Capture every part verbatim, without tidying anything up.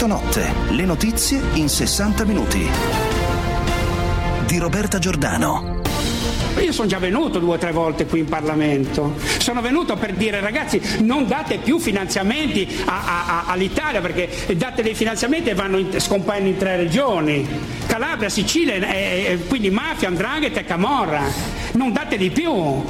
Notte, le notizie in sessanta minuti. Di Roberta Giordano. Io sono già venuto due o tre volte qui in Parlamento, sono venuto per dire ragazzi non date più finanziamenti a, a, a, all'Italia, perché date dei finanziamenti e vanno in, scompaiono in tre regioni, Calabria, Sicilia, e, e, quindi mafia, 'ndrangheta e camorra, non date di più.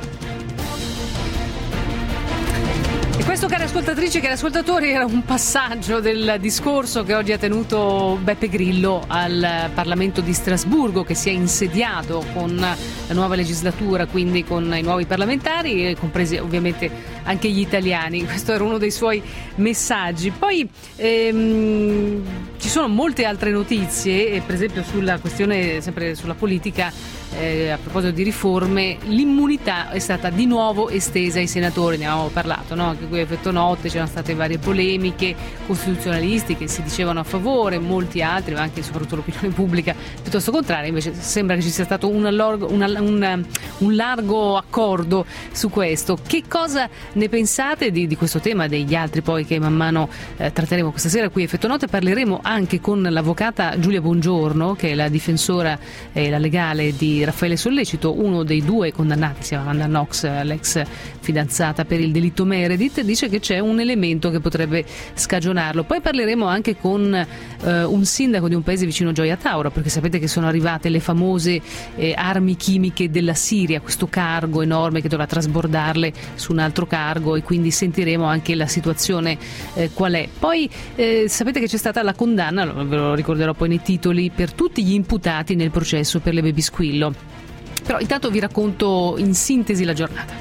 Questo, cari ascoltatrici e cari ascoltatori, era un passaggio del discorso che oggi ha tenuto Beppe Grillo al Parlamento di Strasburgo, che si è insediato con la nuova legislatura, quindi con i nuovi parlamentari, compresi ovviamente anche gli italiani. Questo era uno dei suoi messaggi. Poi ehm, ci sono molte altre notizie, per esempio sulla questione, sempre sulla politica. Eh, a proposito di riforme, l'immunità è stata di nuovo estesa ai senatori, ne avevamo parlato, no? Anche qui a Effetto Notte c'erano state varie polemiche, costituzionalisti che si dicevano a favore, molti altri, ma anche e soprattutto l'opinione pubblica piuttosto contraria. Invece sembra che ci sia stato un, allorgo, una, un, un largo accordo su questo. Che cosa ne pensate di, di questo tema, degli altri poi che man mano eh, tratteremo questa sera qui a Effetto Notte? Parleremo anche con l'avvocata Giulia Bongiorno, che è la difensora e eh, la legale di Raffaele Sollecito, uno dei due condannati, si chiama Amanda Knox, l'ex fidanzata per il delitto Meredith. Dice che c'è un elemento che potrebbe scagionarlo. Poi parleremo anche con eh, un sindaco di un paese vicino Gioia Tauro, perché sapete che sono arrivate le famose eh, armi chimiche della Siria, questo cargo enorme che dovrà trasbordarle su un altro cargo, e quindi sentiremo anche la situazione eh, qual è. Poi eh, sapete che c'è stata la condanna, ve lo ricorderò poi nei titoli, per tutti gli imputati nel processo per le baby squillo. Però intanto vi racconto in sintesi la giornata.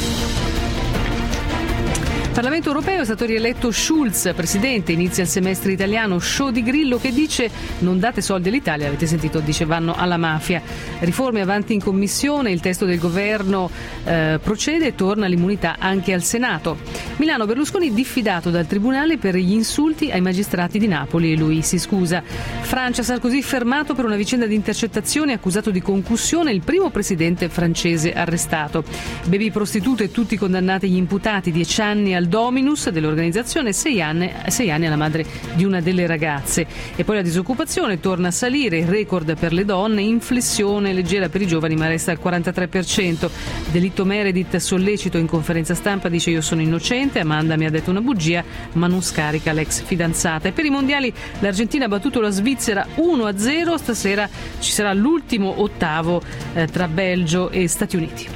Parlamento europeo è stato rieletto Schulz, presidente, inizia il semestre italiano, show di Grillo che dice non date soldi all'Italia, avete sentito, dice vanno alla mafia. Riforme avanti in commissione, il testo del governo eh, procede e torna l'immunità anche al Senato. Milano, Berlusconi diffidato dal tribunale per gli insulti ai magistrati di Napoli e lui si scusa. Francia, Sarkozy fermato per una vicenda di intercettazione, accusato di concussione, il primo presidente francese arrestato. Baby prostitute, tutti condannati gli imputati, dieci anni al Dominus dell'organizzazione, sei anni, sei anni alla madre di una delle ragazze. E poi la disoccupazione torna a salire, il record per le donne, inflessione leggera per i giovani ma resta al quarantatré per cento. Delitto Meredith, Sollecito in conferenza stampa dice io sono innocente, Amanda mi ha detto una bugia, ma non scarica l'ex fidanzata. E per i mondiali l'Argentina ha battuto la Svizzera uno a zero, stasera ci sarà l'ultimo ottavo eh, tra Belgio e Stati Uniti.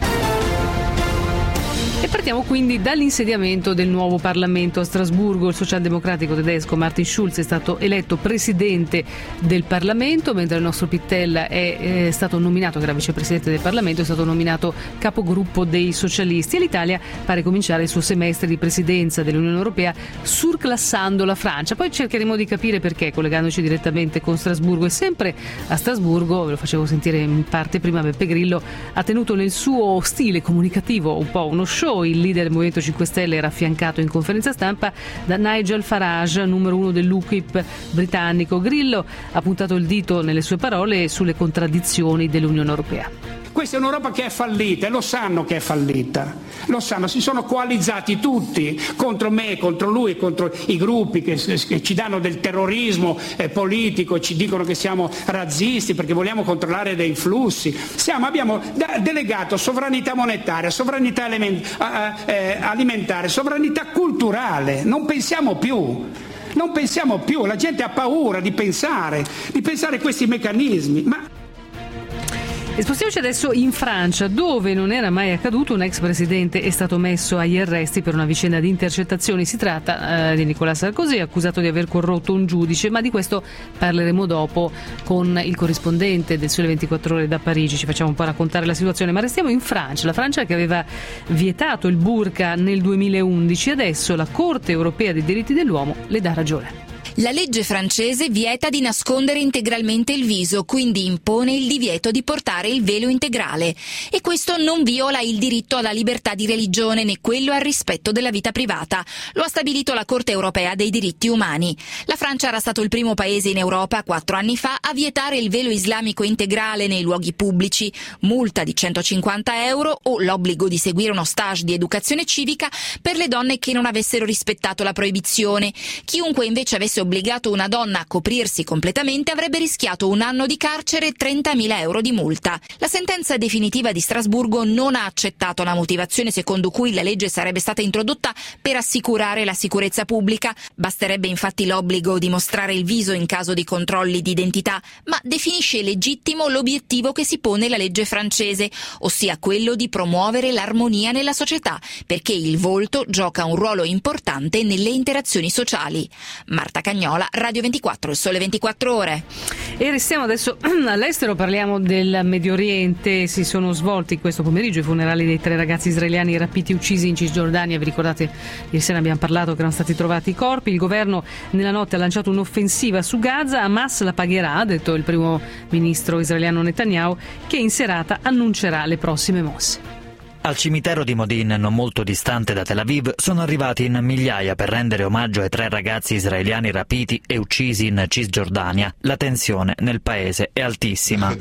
E partiamo quindi dall'insediamento del nuovo Parlamento a Strasburgo. Il socialdemocratico tedesco Martin Schulz è stato eletto presidente del Parlamento, mentre il nostro Pittella è, è stato nominato, che era vicepresidente del Parlamento, è stato nominato capogruppo dei socialisti. E l'Italia pare cominciare il suo semestre di presidenza dell'Unione Europea surclassando la Francia. Poi cercheremo di capire perché, collegandoci direttamente con Strasburgo. E sempre a Strasburgo, ve lo facevo sentire in parte prima, Beppe Grillo ha tenuto nel suo stile comunicativo un po' uno show. Il leader del Movimento cinque Stelle era affiancato in conferenza stampa da Nigel Farage, numero uno dell'UKIP britannico. Grillo ha puntato il dito nelle sue parole sulle contraddizioni dell'Unione Europea. Questa è un'Europa che è fallita e lo sanno che è fallita, lo sanno, si sono coalizzati tutti contro me, contro lui, contro i gruppi che, che ci danno del terrorismo eh, politico, ci dicono che siamo razzisti perché vogliamo controllare dei flussi. Siamo, abbiamo da, delegato sovranità monetaria, sovranità element, eh, alimentare, sovranità culturale, non pensiamo più. Non pensiamo più, la gente ha paura di pensare, di pensare a questi meccanismi. Ma E spostiamoci adesso in Francia, dove non era mai accaduto un ex presidente è stato messo agli arresti per una vicenda di intercettazioni. Si tratta eh, di Nicolas Sarkozy, accusato di aver corrotto un giudice, ma di questo parleremo dopo con il corrispondente del Sole ventiquattro Ore da Parigi. Ci facciamo un po' raccontare la situazione, ma restiamo in Francia. La Francia che aveva vietato il burqa nel duemilaundici, adesso la Corte Europea dei Diritti dell'Uomo le dà ragione. La legge francese vieta di nascondere integralmente il viso, quindi impone il divieto di portare il velo integrale. E questo non viola il diritto alla libertà di religione né quello al rispetto della vita privata. Lo ha stabilito la Corte Europea dei Diritti Umani. La Francia era stato il primo paese in Europa, quattro anni fa, a vietare il velo islamico integrale nei luoghi pubblici, multa di centocinquanta euro o l'obbligo di seguire uno stage di educazione civica per le donne che non avessero rispettato la proibizione. Chiunque invece avesse obbligato una donna a coprirsi completamente avrebbe rischiato un anno di carcere e trentamila euro di multa. La sentenza definitiva di Strasburgo non ha accettato la motivazione secondo cui la legge sarebbe stata introdotta per assicurare la sicurezza pubblica. Basterebbe infatti l'obbligo di mostrare il viso in caso di controlli di identità, ma definisce legittimo l'obiettivo che si pone la legge francese, ossia quello di promuovere l'armonia nella società, perché il volto gioca un ruolo importante nelle interazioni sociali. Marta Cagnola, Radio ventiquattro, Il Sole ventiquattro Ore. E restiamo adesso all'estero, parliamo del Medio Oriente. Si sono svolti questo pomeriggio i funerali dei tre ragazzi israeliani rapiti e uccisi in Cisgiordania. Vi ricordate, ieri sera abbiamo parlato che erano stati trovati i corpi. Il governo nella notte ha lanciato un'offensiva su Gaza. Hamas la pagherà, ha detto il primo ministro israeliano Netanyahu, che in serata annuncerà le prossime mosse. Al cimitero di Modin, non molto distante da Tel Aviv, sono arrivati in migliaia per rendere omaggio ai tre ragazzi israeliani rapiti e uccisi in Cisgiordania. La tensione nel paese è altissima.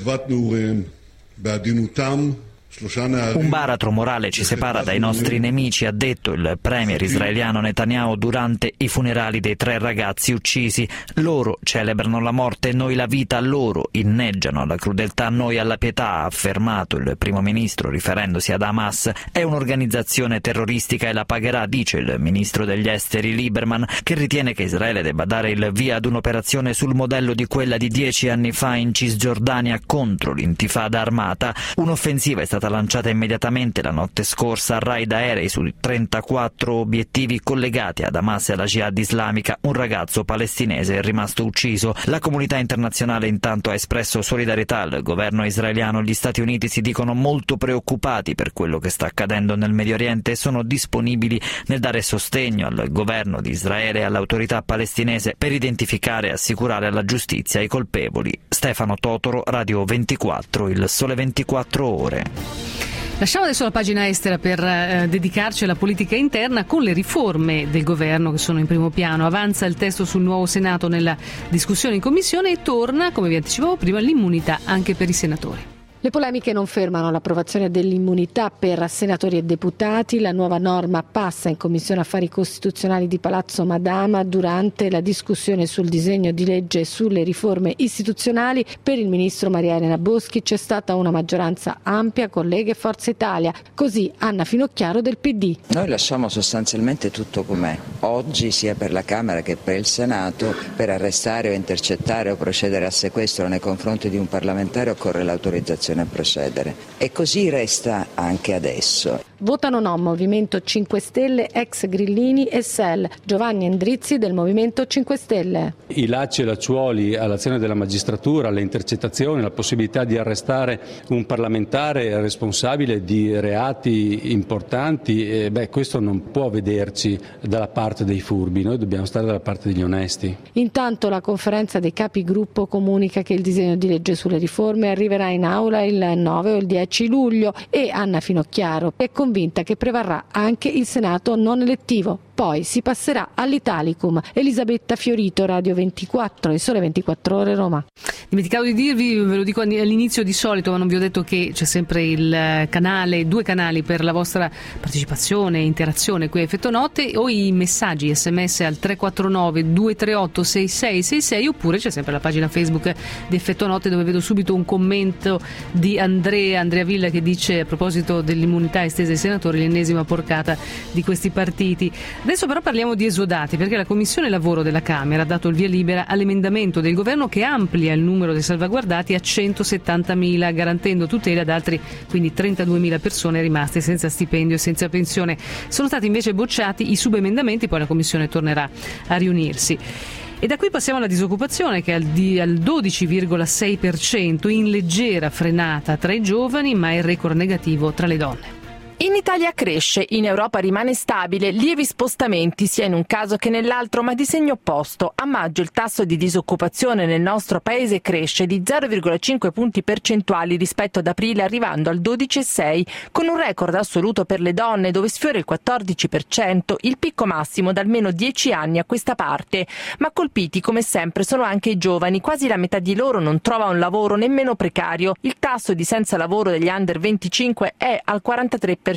Un baratro morale ci separa dai nostri nemici, ha detto il premier israeliano Netanyahu durante i funerali dei tre ragazzi uccisi. Loro celebrano la morte, noi la vita, loro inneggiano alla crudeltà, noi alla pietà, ha affermato il primo ministro riferendosi ad Hamas. È un'organizzazione terroristica e la pagherà, dice il ministro degli esteri Lieberman, che ritiene che Israele debba dare il via ad un'operazione sul modello di quella di dieci anni fa in Cisgiordania contro l'intifada armata. Un'offensiva è stata lanciata immediatamente la notte scorsa a raid aerei su trentaquattro obiettivi collegati ad Hamas e alla Jihad islamica. Un ragazzo palestinese è rimasto ucciso. La comunità internazionale intanto ha espresso solidarietà al governo israeliano. Gli Stati Uniti si dicono molto preoccupati per quello che sta accadendo nel Medio Oriente e sono disponibili nel dare sostegno al governo di Israele e all'autorità palestinese per identificare e assicurare alla giustizia i colpevoli. Stefano Totoro, Radio ventiquattro, Il Sole ventiquattro Ore. Lasciamo adesso la pagina estera per eh, dedicarci alla politica interna con le riforme del governo che sono in primo piano. Avanza il testo sul nuovo Senato nella discussione in commissione e torna, come vi anticipavo prima, l'immunità anche per i senatori. Le polemiche non fermano l'approvazione dell'immunità per senatori e deputati. La nuova norma passa in Commissione Affari Costituzionali di Palazzo Madama durante la discussione sul disegno di legge sulle riforme istituzionali. Per il ministro Maria Elena Boschi c'è stata una maggioranza ampia con Lega e Forza Italia. Così Anna Finocchiaro del P D. Noi lasciamo sostanzialmente tutto com'è. Oggi sia per la Camera che per il Senato per arrestare o intercettare o procedere a sequestro nei confronti di un parlamentare occorre l'autorizzazione a procedere e così resta anche adesso. Votano no Movimento cinque Stelle, ex Grillini e S E L. Giovanni Endrizzi del Movimento cinque Stelle. I lacci e lacciuoli all'azione della magistratura, alle intercettazioni, la possibilità di arrestare un parlamentare responsabile di reati importanti, eh, beh, questo non può vederci dalla parte dei furbi, noi dobbiamo stare dalla parte degli onesti. Intanto la conferenza dei capigruppo comunica che il disegno di legge sulle riforme arriverà in aula il nove o il dieci luglio e Anna Finocchiaro è convinta che prevarrà anche il Senato non elettivo. Poi si passerà all'Italicum. Elisabetta Fiorito, Radio ventiquattro, Il Sole ventiquattro Ore, Roma. Dimenticavo di dirvi, ve lo dico all'inizio di solito, ma non vi ho detto che c'è sempre il canale, due canali per la vostra partecipazione e interazione qui a Effetto Notte, o i messaggi sms al tre quattro nove due tre otto sei sei sei sei, oppure c'è sempre la pagina Facebook di Effetto Notte, dove vedo subito un commento di Andrea, Andrea Villa, che dice a proposito dell'immunità estesa ai senatori, l'ennesima porcata di questi partiti. Adesso però parliamo di esodati, perché la Commissione Lavoro della Camera ha dato il via libera all'emendamento del governo che amplia il numero dei salvaguardati a centosettantamila, garantendo tutela ad altri, quindi trentaduemila persone rimaste senza stipendio e senza pensione. Sono stati invece bocciati i subemendamenti, poi la Commissione tornerà a riunirsi. E da qui passiamo alla disoccupazione, che è al, di, al dodici virgola sei per cento, in leggera frenata tra i giovani, ma il record negativo tra le donne. In Italia cresce, in Europa rimane stabile, lievi spostamenti sia in un caso che nell'altro, ma di segno opposto. A maggio il tasso di disoccupazione nel nostro paese cresce di zero virgola cinque punti percentuali rispetto ad aprile, arrivando al dodici virgola sei, con un record assoluto per le donne dove sfiora il quattordici per cento, il picco massimo da almeno dieci anni a questa parte. Ma colpiti come sempre sono anche i giovani, quasi la metà di loro non trova un lavoro nemmeno precario. Il tasso di senza lavoro degli under venticinque è al quarantatré per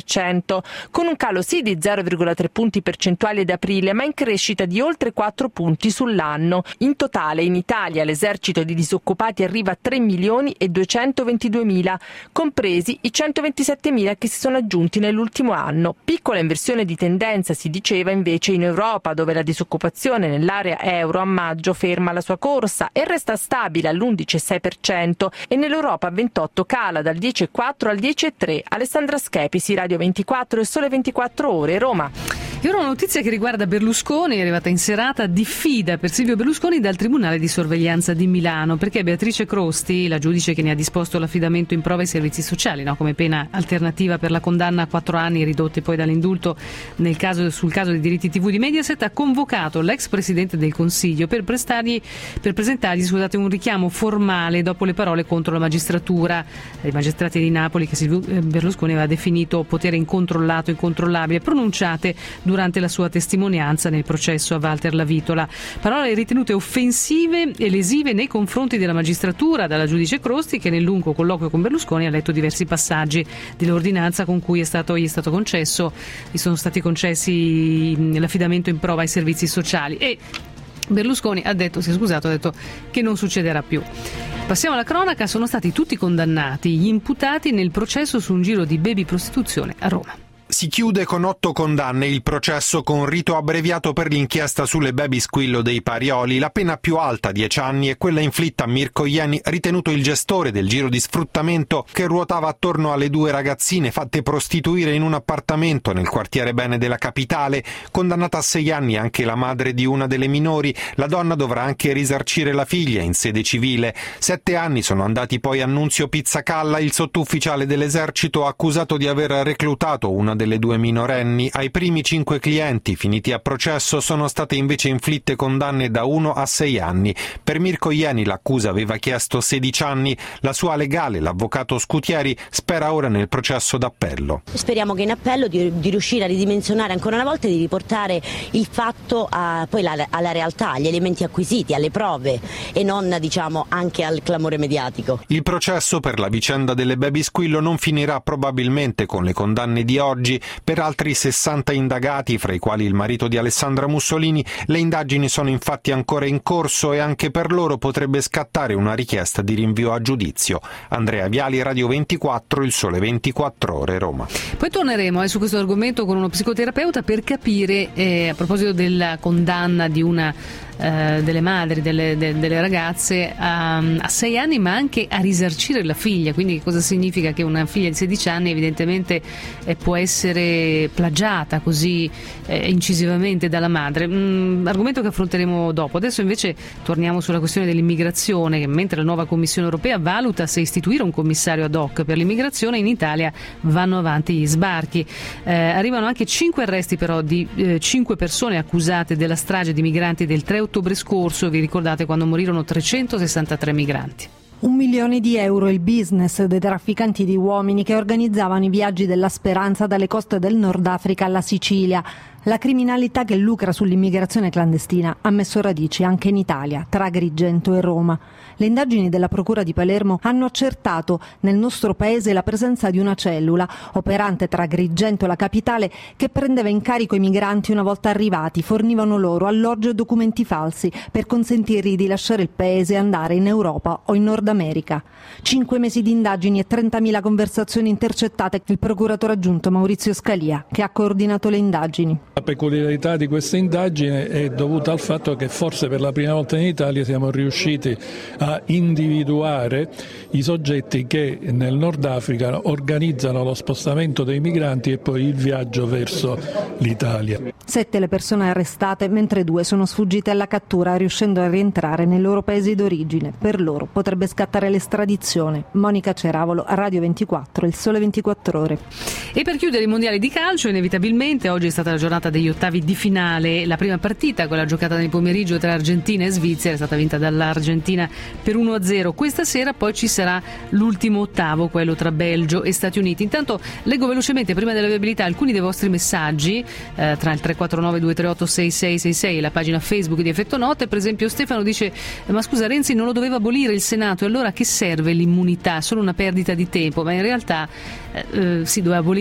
per cento, con un calo sì di zero virgola tre punti percentuali ad aprile, ma in crescita di oltre quattro punti sull'anno. In totale in Italia l'esercito di disoccupati arriva a tre milioni e duecentoventiduemila, compresi i centoventisettemila che si sono aggiunti nell'ultimo anno. Piccola inversione di tendenza si diceva invece in Europa, dove la disoccupazione nell'area euro a maggio ferma la sua corsa e resta stabile all'undici virgola sei per cento, e nell'Europa a ventotto cala dal dieci virgola quattro al dieci virgola tre. Alessandra Schepisi, Radio ventiquattro e Sole ventiquattro Ore, Roma. E ora una notizia che riguarda Berlusconi, è arrivata in serata, diffida per Silvio Berlusconi dal Tribunale di Sorveglianza di Milano, perché Beatrice Crosti, la giudice che ne ha disposto l'affidamento in prova ai servizi sociali, no, come pena alternativa per la condanna a quattro anni ridotte poi dall'indulto nel caso, sul caso dei diritti tivù di Mediaset, ha convocato l'ex Presidente del Consiglio per, prestargli, per presentargli scusate, un richiamo formale dopo le parole contro la magistratura, i magistrati di Napoli che Silvio Berlusconi aveva definito potere incontrollato, incontrollabile, pronunciate durante la sua testimonianza nel processo a Walter Lavitola. Parole ritenute offensive e lesive nei confronti della magistratura dalla giudice Crosti, che nel lungo colloquio con Berlusconi ha letto diversi passaggi dell'ordinanza con cui è stato, gli è stato concesso, gli sono stati concessi l'affidamento in prova ai servizi sociali, e Berlusconi ha detto, si è scusato, ha detto che non succederà più. Passiamo alla cronaca, sono stati tutti condannati gli imputati nel processo su un giro di baby prostituzione a Roma. Si chiude con otto condanne il processo con rito abbreviato per l'inchiesta sulle baby squillo dei Parioli. La pena più alta, dieci anni, è quella inflitta a Mirko Ieni, ritenuto il gestore del giro di sfruttamento che ruotava attorno alle due ragazzine fatte prostituire in un appartamento nel quartiere Bene della capitale. Condannata a sei anni anche la madre di una delle minori. La donna dovrà anche risarcire la figlia in sede civile. Sette anni sono andati poi a Nunzio Pizzacalla, il sottufficiale dell'esercito accusato di aver reclutato una delle due minorenni. Ai primi cinque clienti finiti a processo sono state invece inflitte condanne da uno a sei anni. Per Mirko Ieni l'accusa aveva chiesto sedici anni. La sua legale, l'avvocato Scutieri, spera ora nel processo d'appello. Speriamo che in appello di, di riuscire a ridimensionare ancora una volta e di riportare il fatto a, poi la, alla realtà, agli elementi acquisiti, alle prove, e non diciamo anche al clamore mediatico. Il processo per la vicenda delle baby squillo non finirà probabilmente con le condanne di oggi. Per altri sessanta indagati, fra i quali il marito di Alessandra Mussolini, le indagini sono infatti ancora in corso e anche per loro potrebbe scattare una richiesta di rinvio a giudizio. Andrea Viali, Radio ventiquattro, Il Sole ventiquattro Ore, Roma. Poi torneremo eh, su questo argomento con uno psicoterapeuta per capire, eh, a proposito della condanna di una eh, delle madri, delle, de, delle ragazze a, a sei anni, ma anche a risarcire la figlia. Quindi cosa significa che una figlia di sedici anni evidentemente eh, può essere plagiata così eh, incisivamente dalla madre. Mm, argomento che affronteremo dopo. Adesso invece torniamo sulla questione dell'immigrazione, che mentre la nuova Commissione europea valuta se istituire un commissario ad hoc per l'immigrazione, in Italia vanno avanti gli sbarchi. Eh, arrivano anche cinque arresti però di eh, cinque persone accusate della strage di migranti del tre ottobre scorso. Vi ricordate quando morirono trecentosessantatré migranti? Un milione di euro il business dei trafficanti di uomini che organizzavano i viaggi della speranza dalle coste del Nord Africa alla Sicilia. La criminalità che lucra sull'immigrazione clandestina ha messo radici anche in Italia, tra Agrigento e Roma. Le indagini della Procura di Palermo hanno accertato nel nostro paese la presenza di una cellula operante tra Agrigento e la capitale che prendeva in carico i migranti una volta arrivati, fornivano loro alloggio e documenti falsi per consentirgli di lasciare il paese e andare in Europa o in Nord America. Cinque mesi di indagini e trentamila conversazioni intercettate. Il procuratore aggiunto Maurizio Scalia, che ha coordinato le indagini. La peculiarità di questa indagine è dovuta al fatto che forse per la prima volta in Italia siamo riusciti a individuare i soggetti che nel Nord Africa organizzano lo spostamento dei migranti e poi il viaggio verso l'Italia. Sette le persone arrestate, mentre due sono sfuggite alla cattura, riuscendo a rientrare nei loro paesi d'origine. Per loro potrebbe scattare l'estradizione. Monica Ceravolo, Radio ventiquattro, Il Sole ventiquattro Ore. E per chiudere i mondiali di calcio, inevitabilmente oggi è stata la giornata degli ottavi di finale. La prima partita, quella giocata nel pomeriggio tra Argentina e Svizzera, è stata vinta dall'Argentina per uno a zero. Questa sera poi ci sarà l'ultimo ottavo, quello tra Belgio e Stati Uniti. Intanto leggo velocemente, prima della viabilità, alcuni dei vostri messaggi eh, tra il tre quattro nove due tre otto sei sei sei sei e la pagina Facebook di Effetto Note. Per esempio Stefano dice: ma scusa, Renzi non lo doveva abolire il Senato, e allora che serve l'immunità? Solo una perdita di tempo. Ma in realtà eh, si doveva abolire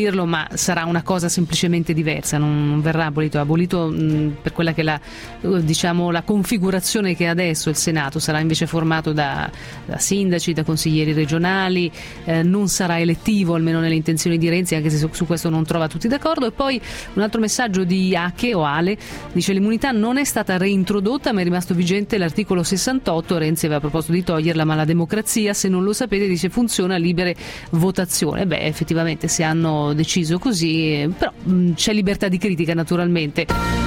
abolirlo, ma sarà una cosa semplicemente diversa, non, non verrà abolito, è abolito mh, per quella che è la, diciamo, la configurazione che ha adesso il Senato, sarà invece formato da, da sindaci, da consiglieri regionali, eh, non sarà elettivo, almeno nelle intenzioni di Renzi, anche se su, su questo non trova tutti d'accordo. E poi un altro messaggio di Ache o Ale, dice: l'immunità non è stata reintrodotta ma è rimasto vigente l'articolo sessantotto, Renzi aveva proposto di toglierla, ma la democrazia, se non lo sapete, dice, funziona a libere votazione. Beh, effettivamente se hanno deciso così, però mh, c'è libertà di critica naturalmente.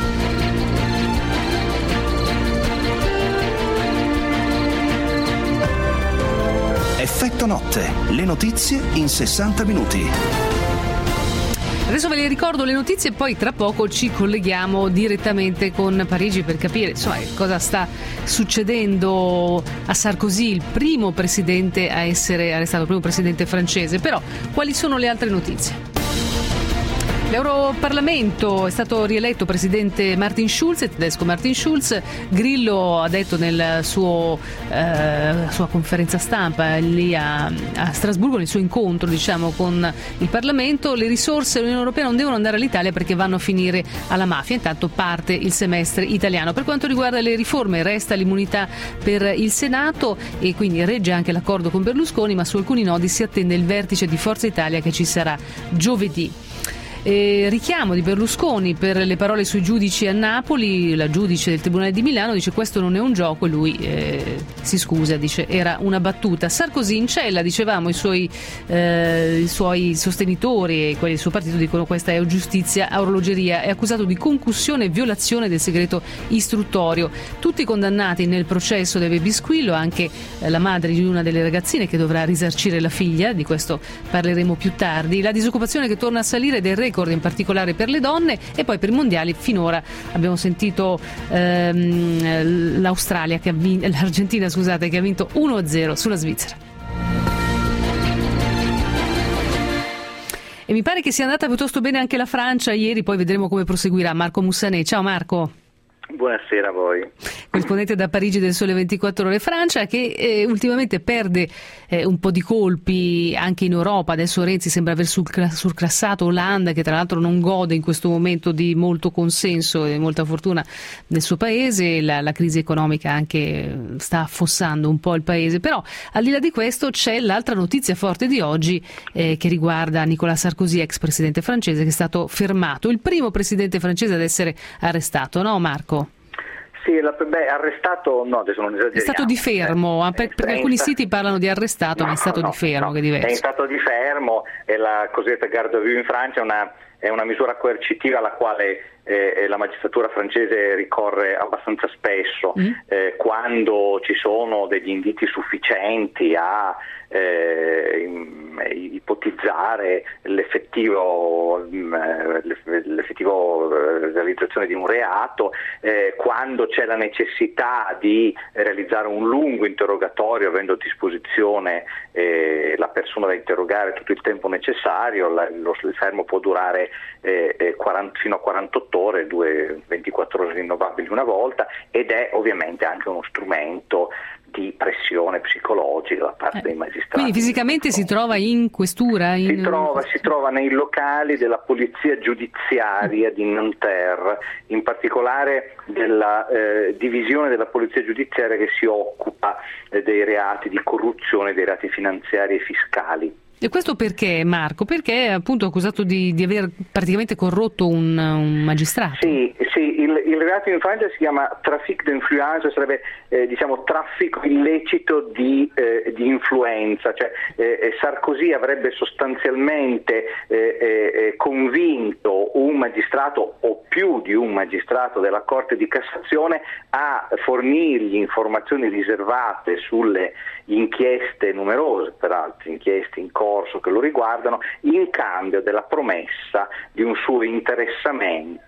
Effetto notte, le notizie in sessanta minuti. Adesso ve le ricordo le notizie e poi tra poco ci colleghiamo direttamente con Parigi per capire, insomma, cosa sta succedendo a Sarkozy, il primo presidente a essere arrestato, il primo presidente francese. Però quali sono le altre notizie? L'Europarlamento, è stato rieletto presidente Martin Schulz, il tedesco Martin Schulz. Grillo ha detto nel suo eh, sua conferenza stampa lì a, a Strasburgo, nel suo incontro, diciamo, con il Parlamento: le risorse dell'Unione Europea non devono andare all'Italia perché vanno a finire alla mafia. Intanto parte il semestre italiano. Per quanto riguarda le riforme, resta l'immunità per il Senato e quindi regge anche l'accordo con Berlusconi, ma su alcuni nodi si attende il vertice di Forza Italia che ci sarà giovedì. Eh, richiamo di Berlusconi per le parole sui giudici a Napoli. La giudice del Tribunale di Milano dice: questo non è un gioco, e lui eh, si scusa, dice era una battuta. Sarkozy in cella, dicevamo, i suoi, eh, i suoi sostenitori e quelli del suo partito dicono: questa è giustizia a orologeria. È accusato di concussione e violazione del segreto istruttorio. Tutti condannati nel processo del baby squillo, anche eh, la madre di una delle ragazzine che dovrà risarcire la figlia, di questo parleremo più tardi. La disoccupazione che torna a salire del record, in particolare per le donne. E poi per i mondiali finora abbiamo sentito ehm, l'Australia che ha vinto, l'Argentina scusate, che ha vinto uno a zero sulla Svizzera. E mi pare che sia andata piuttosto bene anche la Francia ieri, poi vedremo come proseguirà. Marco Mussanè, ciao Marco. Buonasera a voi. Corrispondente da Parigi del Sole ventiquattro Ore. Francia che eh, ultimamente perde eh, un po' di colpi anche in Europa. Adesso Renzi sembra aver surclassato Hollande, che tra l'altro non gode in questo momento di molto consenso e molta fortuna nel suo paese. La, la crisi economica anche sta affossando un po' il paese. Però al di là di questo c'è l'altra notizia forte di oggi eh, che riguarda Nicolas Sarkozy, ex presidente francese, che è stato fermato, il primo presidente francese ad essere arrestato, no Marco? Sì, la, beh, arrestato, no, adesso non esageriamo. È stato di fermo, eh, per, perché alcuni siti parlano di arrestato, no, ma è stato no, di fermo, no, che è diverso. È in stato di fermo, e la cosiddetta garde à vue in Francia è una, è una misura coercitiva alla quale eh, la magistratura francese ricorre abbastanza spesso, mm. eh, quando ci sono degli indizi sufficienti a eh, ipotizzare l'effettivo, l'effettivo realizzazione di un reato, eh, quando c'è la necessità di realizzare un lungo interrogatorio avendo a disposizione eh, la persona da interrogare tutto il tempo necessario. La, lo, il fermo può durare eh, quaranta, fino a quarantotto ore, due, ventiquattro ore rinnovabili una volta, ed è ovviamente anche uno strumento di pressione psicologica da parte eh. dei magistrati. Quindi fisicamente si trova in questura? In... Si, trova, si trova nei locali della polizia giudiziaria di Nanterre, in particolare della eh, divisione della polizia giudiziaria che si occupa eh, dei reati di corruzione, dei reati finanziari e fiscali. E questo perché, Marco? Perché è appunto accusato di, di aver praticamente corrotto un, un magistrato. Sì, sì, il, il reato in Francia si chiama trafic d'influence, sarebbe eh, diciamo traffico illecito di, eh, di influenza, cioè eh, Sarkozy avrebbe sostanzialmente eh, eh, convinto un magistrato o più di un magistrato della Corte di Cassazione a fornirgli informazioni riservate sulle inchieste numerose, peraltro inchieste in corso che lo riguardano, in cambio della promessa di un suo interessamento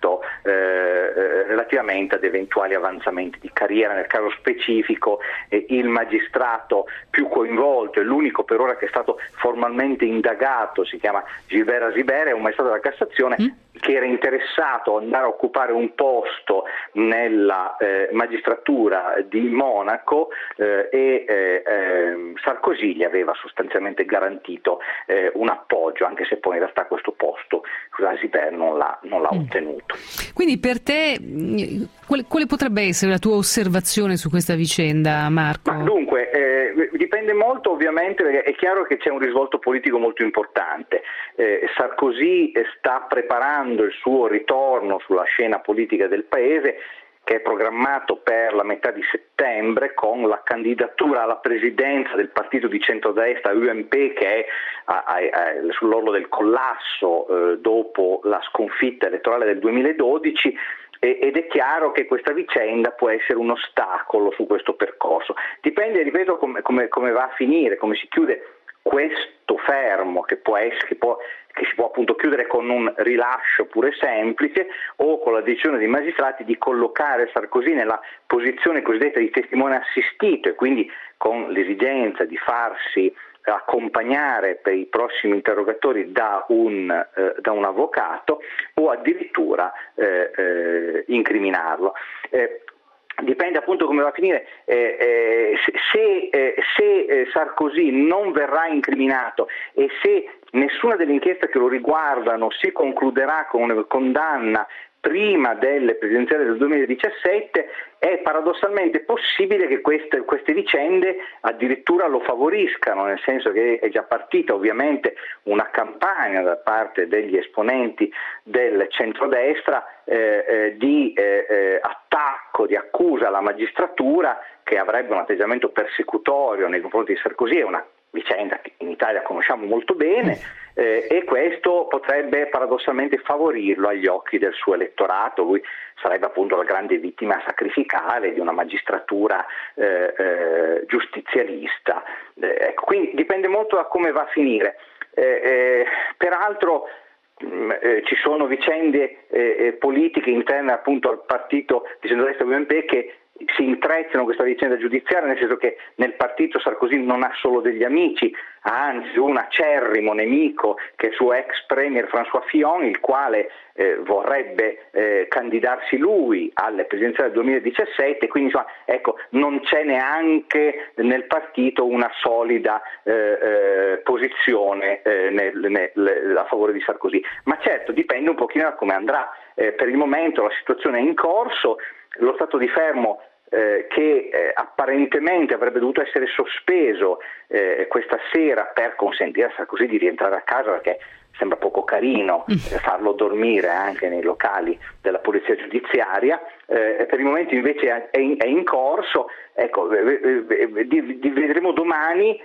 eh, relativamente ad eventuali avanzamenti di carriera. Nel caso specifico eh, il magistrato più coinvolto e l'unico per ora che è stato formalmente indagato si chiama Gilbert Azibert, è un magistrato della Cassazione mm. che era interessato ad andare a occupare un posto nella eh, magistratura di Monaco eh, e eh, eh, Sarkozy gli aveva sostanzialmente garantito eh, un appoggio, anche se poi in realtà questo posto Azibert non l'ha, non l'ha mm. ottenuto. Quindi per te quale, quale potrebbe essere la tua osservazione su questa vicenda, Marco? Ma dunque, eh, dipende molto ovviamente, perché è chiaro che c'è un risvolto politico molto importante. Eh, Sarkozy sta preparando il suo ritorno sulla scena politica del paese, che è programmato per la metà di settembre con la candidatura alla presidenza del partito di centrodestra U M P, che è a, a, a, sull'orlo del collasso eh, dopo la sconfitta elettorale del duemiladodici, e, ed è chiaro che questa vicenda può essere un ostacolo su questo percorso. Dipende, ripeto, come, come, come va a finire, come si chiude questo fermo, che può essere, che può, che si può appunto chiudere con un rilascio pure semplice o con la decisione dei magistrati di collocare Sarkozy nella posizione cosiddetta di testimone assistito, e quindi con l'esigenza di farsi accompagnare per i prossimi interrogatori da un, eh, da un avvocato, o addirittura eh, eh, incriminarlo. Eh, Dipende appunto come va a finire. Eh, eh, se, eh, se eh, Sarkozy non verrà incriminato e se nessuna delle inchieste che lo riguardano si concluderà con una condanna prima delle presidenziali del duemiladiciassette, è paradossalmente possibile che queste, queste vicende addirittura lo favoriscano, nel senso che è già partita ovviamente una campagna da parte degli esponenti del centrodestra eh, eh, di eh, eh, attacco, di accusa alla magistratura, che avrebbe un atteggiamento persecutorio nei confronti di Sarkozy. È una vicenda che in Italia conosciamo molto bene, eh, e questo potrebbe paradossalmente favorirlo agli occhi del suo elettorato. Lui sarebbe appunto la grande vittima sacrificale di una magistratura eh, eh, giustizialista. Eh, ecco, quindi dipende molto da come va a finire. Eh, eh, peraltro mh, eh, ci sono vicende eh, politiche interne appunto al partito di centrodestra U M P che si intrecciano questa vicenda giudiziaria, nel senso che nel partito Sarkozy non ha solo degli amici, ha anzi un acerrimo nemico che è il suo ex premier François Fillon, il quale eh, vorrebbe eh, candidarsi lui alle presidenziali del duemiladiciassette, quindi insomma, ecco, non c'è neanche nel partito una solida eh, eh, posizione eh, nel, nel, a favore di Sarkozy, ma certo dipende un pochino da come andrà. Eh, per il momento la situazione è in corso. Lo stato di fermo eh, che eh, apparentemente avrebbe dovuto essere sospeso eh, questa sera per consentire a Sarkozy di rientrare a casa, perché sembra poco carino eh, farlo dormire anche nei locali della polizia giudiziaria, eh, per il momento invece è in, è in corso. Ecco, eh, eh, di, di vedremo domani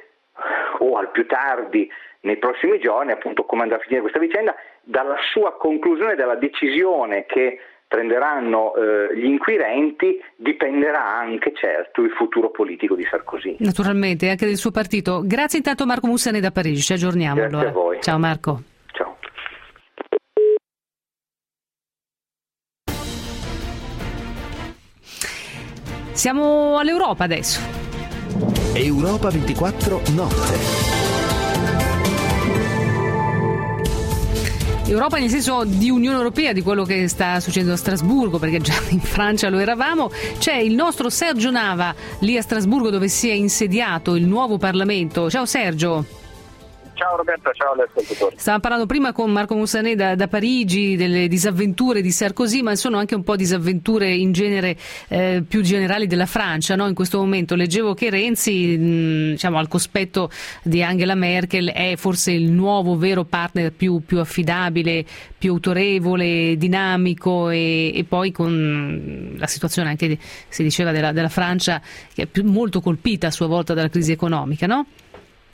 o al più tardi nei prossimi giorni appunto come andrà a finire questa vicenda. Dalla sua conclusione, dalla decisione che prenderanno eh, gli inquirenti, dipenderà anche certo il futuro politico di Sarkozy. Naturalmente, anche del suo partito. Grazie intanto Marco Mussane da Parigi, ci aggiorniamo. Grazie allora. a voi. Ciao Marco. Ciao. Siamo all'Europa adesso. Europa ventiquattro notte. Europa nel senso di Unione Europea, di quello che sta succedendo a Strasburgo, perché già in Francia lo eravamo. C'è il nostro Sergio Nava lì a Strasburgo, dove si è insediato il nuovo Parlamento. Ciao Sergio. Ciao Roberta, ciao all'ascoltatore. Stavamo parlando prima con Marco Mussane da, da Parigi delle disavventure di Sarkozy, ma sono anche un po' disavventure in genere eh, più generali della Francia, no? In questo momento leggevo che Renzi, mh, diciamo al cospetto di Angela Merkel, è forse il nuovo vero partner più, più affidabile, più autorevole, dinamico, e, e poi con la situazione anche, si diceva, della, della Francia, che è più, molto colpita a sua volta dalla crisi economica, no?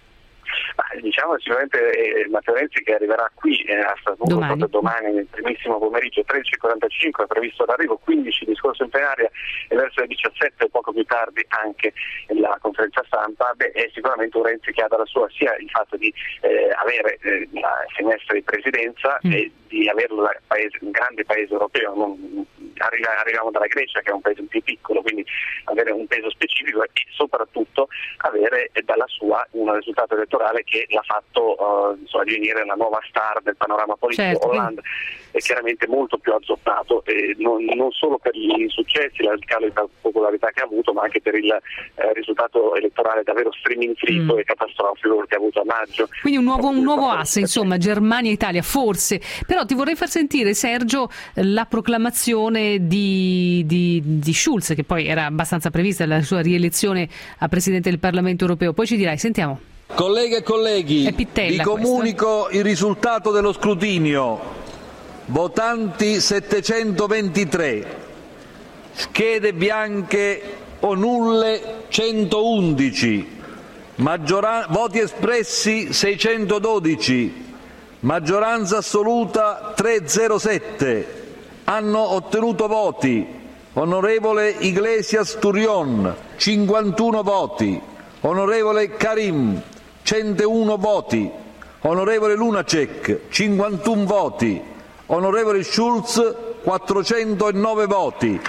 Ma, diciamo sicuramente eh, Matteo Renzi che arriverà qui eh, a Strasburgo domani. proprio domani nel primissimo pomeriggio, tredici e quarantacinque è previsto l'arrivo, quindici discorso in plenaria e verso le diciassette o poco più tardi anche la conferenza stampa. Beh, è sicuramente un Renzi che ha dalla sua sia il fatto di eh, avere eh, la finestra di presidenza mm. e di averlo da paese, un grande paese europeo, non, arriva, arriviamo dalla Grecia che è un paese più piccolo, quindi avere un peso specifico e soprattutto avere dalla sua un risultato elettorale che l'ha fatto uh, insomma, divenire la nuova star del panorama politico. certo, Hollande è chiaramente molto più azzoppato, eh, non, non solo per gli insuccessi, la calo di popolarità che ha avuto, ma anche per il eh, risultato elettorale davvero striminzito mm. e catastrofico che ha avuto a maggio. Quindi un nuovo, un nuovo asse, insomma, Germania-Italia, forse. Però ti vorrei far sentire, Sergio, la proclamazione di, di, di Schulz, che poi era abbastanza prevista la sua rielezione a Presidente del Parlamento Europeo. Poi ci dirai, sentiamo. Colleghe e colleghi, vi comunico questo. il risultato dello scrutinio. Votanti settecentoventitré, schede bianche o nulle centoundici, Maggiora- voti espressi seicentododici, maggioranza assoluta trecentosette, hanno ottenuto voti: onorevole Iglesias Turion cinquantuno voti, onorevole Karim centouno voti, onorevole Lunacek cinquantuno voti, onorevole Schulz quattrocentonove voti.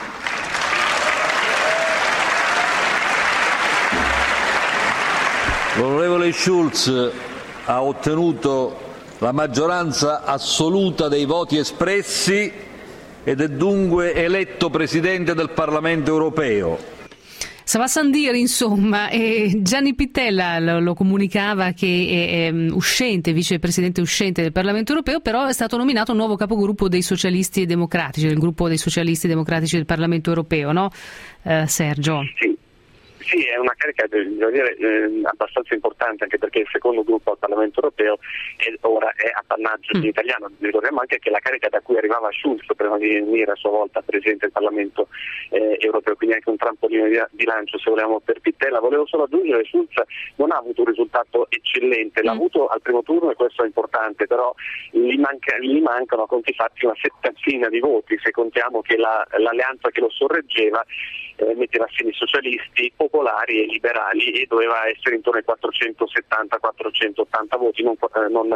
L'onorevole Schulz ha ottenuto la maggioranza assoluta dei voti espressi ed è dunque eletto Presidente del Parlamento Europeo. Sava Sandir, insomma, e Gianni Pittella lo, lo comunicava che è, è uscente, vicepresidente uscente del Parlamento Europeo, però è stato nominato un nuovo capogruppo dei socialisti e democratici, del gruppo dei socialisti e democratici del Parlamento Europeo, no? Eh, Sergio? Sì. Sì, è una carica devo dire, eh, abbastanza importante, anche perché il secondo gruppo al Parlamento Europeo è, ora è appannaggio mm. italiano. Ricordiamo anche che la carica da cui arrivava Schulz prima di venire a sua volta Presidente del Parlamento eh, Europeo, quindi anche un trampolino di, di lancio se vogliamo per Pittella. Volevo solo aggiungere che Schulz non ha avuto un risultato eccellente, l'ha mm. avuto al primo turno e questo è importante, però gli, manca, gli mancano a conti fatti una settantina di voti, se contiamo che la, l'alleanza che lo sorreggeva eh, metteva assieme i socialisti, popolari e liberali e doveva essere intorno ai quattrocentosettanta quattrocentottanta voti, non, eh, non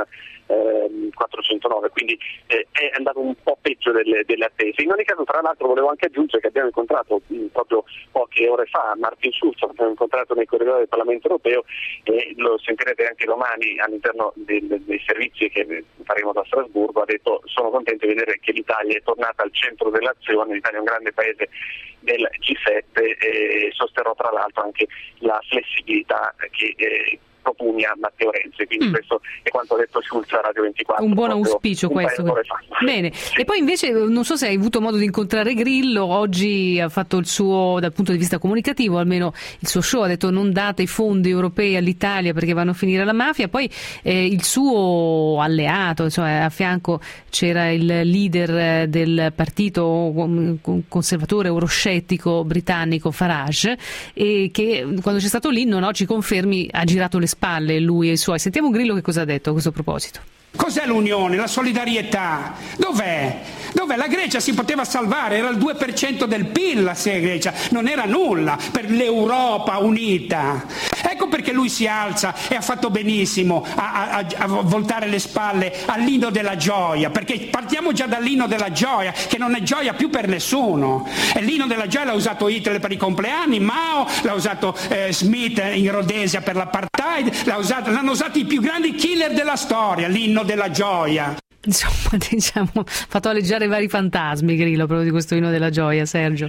eh, quattrocentonove, quindi eh, è andato un po' peggio delle, delle attese. In ogni caso, tra l'altro, volevo anche aggiungere che abbiamo incontrato mh, proprio poche ore fa Martin Schulz, l'abbiamo incontrato nei corridoi del Parlamento Europeo e lo sentirete anche domani all'interno dei, dei servizi che faremo da Strasburgo. Ha detto: sono contento di vedere che l'Italia è tornata al centro dell'azione, l'Italia è un grande paese del G sette e sosterrò tra l'altro anche la flessibilità che eh, propugna Matteo Renzi, quindi mm. questo è quanto ha detto Schulz a Radio ventiquattro. Un buon auspicio un questo. Bene, sì. E poi invece non so se hai avuto modo di incontrare Grillo, oggi ha fatto il suo, dal punto di vista comunicativo, almeno il suo show, ha detto non date i fondi europei all'Italia perché vanno a finire alla mafia, poi eh, il suo alleato, insomma, a fianco c'era il leader del partito conservatore euroscettico britannico Farage, e che quando c'è stato l'inno, no, ci confermi, ha girato le spalle lui e i suoi. Sentiamo Grillo che cosa ha detto a questo proposito. Cos'è l'unione, la solidarietà? Dov'è? Dov'è? La Grecia si poteva salvare, era il due per cento del P I L la Grecia, non era nulla per l'Europa unita. Ecco perché lui si alza e ha fatto benissimo a, a, a voltare le spalle all'inno della gioia, perché partiamo già dall'inno della gioia, che non è gioia più per nessuno. E l'inno della gioia l'ha usato Hitler per i compleanni, Mao, l'ha usato eh, Smith in Rhodesia per l'apartheid, l'ha usato, l'hanno usato i più grandi killer della storia, l'inno della gioia. Insomma, diciamo, fatto alleggiare vari fantasmi Grillo proprio di questo inno della gioia, Sergio.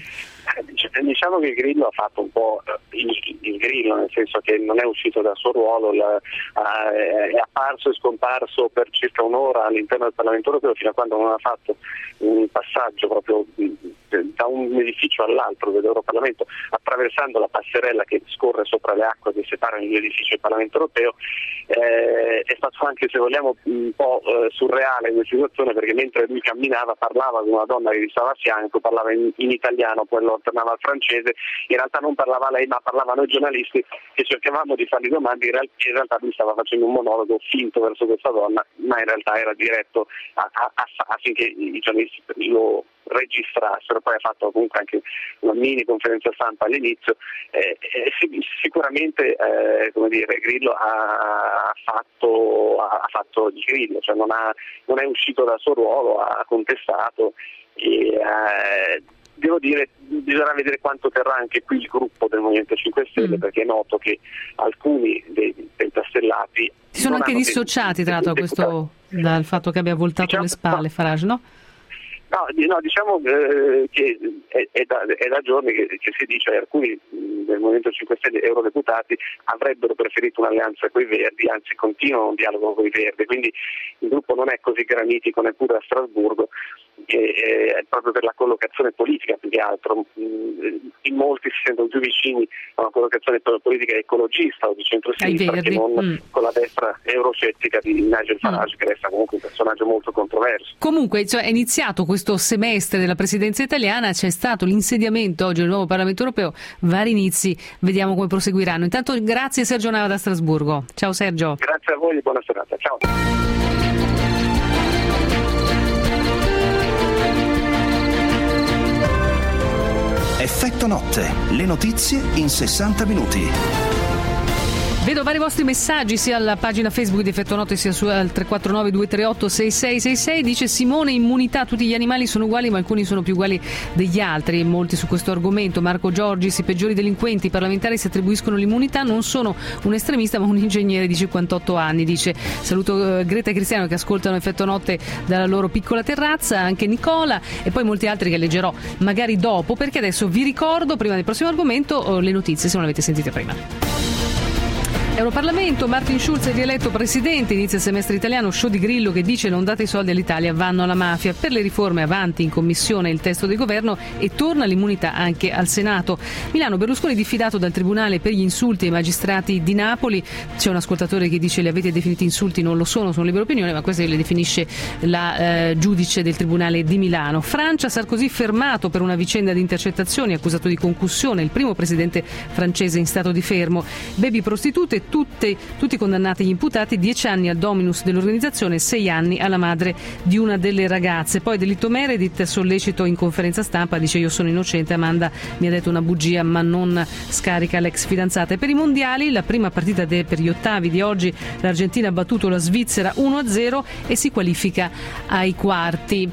Diciamo che Grillo ha fatto un po' il, il Grillo, nel senso che non è uscito dal suo ruolo, la, uh, è apparso e scomparso per circa un'ora all'interno del Parlamento Europeo fino a quando non ha fatto un passaggio proprio da un edificio all'altro dell'Europarlamento, attraversando la passerella che scorre sopra le acque che separano gli edifici del Parlamento Europeo. Eh, è stato anche, se vogliamo, un po' eh, surreale questa situazione, perché mentre lui camminava parlava con una donna che gli stava a fianco, parlava in, in italiano, poi lo tornava al francese, in realtà non parlava lei ma parlavano i giornalisti che cercavamo di fargli domande, in realtà, in realtà lui stava facendo un monologo finto verso questa donna, ma in realtà era diretto a, a, a, affinché i giornalisti lo registrassero. Poi ha fatto comunque anche una mini conferenza stampa all'inizio. Eh, eh, sicuramente eh, come dire, Grillo ha fatto, ha fatto il Grillo, cioè non, ha, non è uscito dal suo ruolo, ha contestato e eh, devo dire, bisogna vedere quanto terrà anche qui il gruppo del Movimento cinque Stelle, mm. perché è noto che alcuni dei pentastellati si sono anche dissociati tra l'altro questo, dal fatto che abbia voltato diciamo, le spalle Farage, no? No, no, diciamo eh, che è, è, da, è da giorni che, che si dice che alcuni del Movimento cinque Stelle eurodeputati avrebbero preferito un'alleanza con i Verdi, anzi continuano un dialogo con i Verdi, quindi il gruppo non è così granitico neppure a Strasburgo, e, e, proprio per la collocazione politica più che altro. In molti si sentono più vicini a una collocazione politica ecologista o di centro-sinistra che non mm. con la destra euroscettica di Nigel Farage, mm. che resta comunque un personaggio molto controverso. Comunque, cioè, è iniziato questo semestre della presidenza italiana, c'è stato l'insediamento oggi del nuovo Parlamento europeo, vari inizi, vediamo come proseguiranno. Intanto grazie Sergio Nava da Strasburgo. Ciao Sergio. Grazie a voi e buona serata. Ciao. Effetto notte, le notizie in sessanta minuti. Vedo vari vostri messaggi sia alla pagina Facebook di Effetto Notte sia su al tre quattro nove due tre otto sei sei sei sei. Dice Simone, immunità, tutti gli animali sono uguali ma alcuni sono più uguali degli altri, molti su questo argomento. Marco Giorgis, i peggiori delinquenti, i parlamentari si attribuiscono l'immunità, non sono un estremista ma un ingegnere di cinquantotto anni. Dice saluto eh, Greta e Cristiano che ascoltano Effetto Notte dalla loro piccola terrazza, anche Nicola e poi molti altri che leggerò magari dopo, perché adesso vi ricordo prima del prossimo argomento oh, le notizie se non le avete sentite prima. Europarlamento, Martin Schulz è rieletto presidente, inizia il semestre italiano, show di Grillo che dice non date i soldi all'Italia, vanno alla mafia. Per le riforme avanti in commissione il testo del governo e torna l'immunità anche al Senato. Milano, Berlusconi diffidato dal tribunale per gli insulti ai magistrati di Napoli. C'è un ascoltatore che dice li avete definiti insulti, non lo sono, sono libera opinione, ma queste le definisce la eh, giudice del tribunale di Milano. Francia, Sarkozy fermato per una vicenda di intercettazioni, accusato di concussione, il primo presidente francese in stato di fermo. Baby prostitute, Tutte, tutti condannati gli imputati, dieci anni al dominus dell'organizzazione, sei anni alla madre di una delle ragazze. Poi delitto Meredith, sollecito in conferenza stampa, dice io sono innocente, Amanda mi ha detto una bugia ma non scarica l'ex fidanzata. E per i mondiali, la prima partita de, per gli ottavi di oggi, l'Argentina ha battuto la Svizzera uno a zero e si qualifica ai quarti.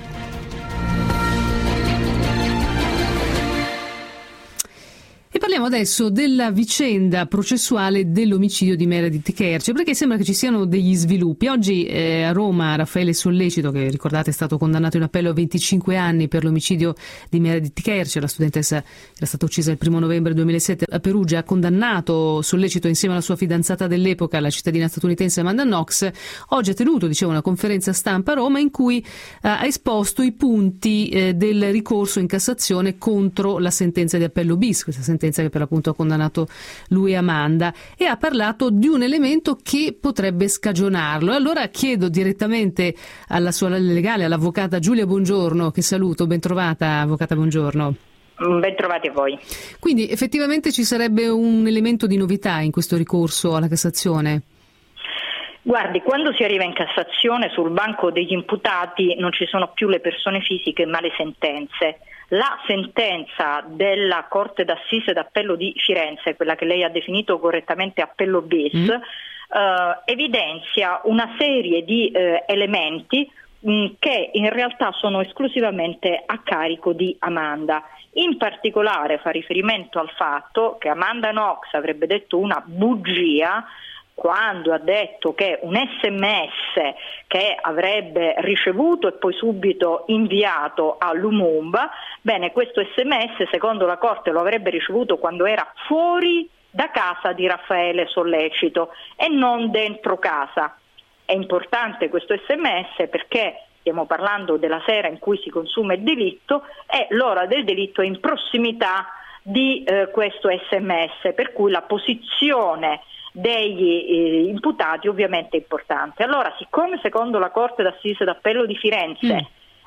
E parliamo adesso della vicenda processuale dell'omicidio di Meredith Kercher, perché sembra che ci siano degli sviluppi. Oggi eh, a Roma Raffaele Sollecito, che ricordate è stato condannato in appello a venticinque anni per l'omicidio di Meredith Kercher, la studentessa era stata uccisa il primo novembre duemilasette a Perugia, ha condannato Sollecito insieme alla sua fidanzata dell'epoca, la cittadina statunitense Amanda Knox. Oggi ha tenuto, dicevo, una conferenza stampa a Roma in cui eh, ha esposto i punti eh, del ricorso in Cassazione contro la sentenza di appello bis, questa sentenza che per l'appunto ha condannato lui e Amanda, e ha parlato di un elemento che potrebbe scagionarlo. Allora chiedo direttamente alla sua legale, all'avvocata Giulia Bongiorno, che saluto. Ben trovata, avvocata Bongiorno. Ben trovati a voi. Quindi effettivamente ci sarebbe un elemento di novità in questo ricorso alla Cassazione? Guardi, quando si arriva in Cassazione sul banco degli imputati non ci sono più le persone fisiche ma le sentenze. La sentenza della Corte d'Assise d'Appello di Firenze, quella che lei ha definito correttamente appello bis, mm. eh, evidenzia una serie di eh, elementi mh, che in realtà sono esclusivamente a carico di Amanda. In particolare fa riferimento al fatto che Amanda Knox avrebbe detto una bugia quando ha detto che un sms che avrebbe ricevuto e poi subito inviato a Lumumba, bene, questo sms secondo la Corte lo avrebbe ricevuto quando era fuori da casa di Raffaele Sollecito e non dentro casa. È importante questo sms perché stiamo parlando della sera in cui si consuma il delitto e l'ora del delitto è in prossimità di eh, questo sms, per cui la posizione degli eh, imputati ovviamente è importante. Allora, siccome secondo la Corte d'Assise d'Appello di Firenze mm.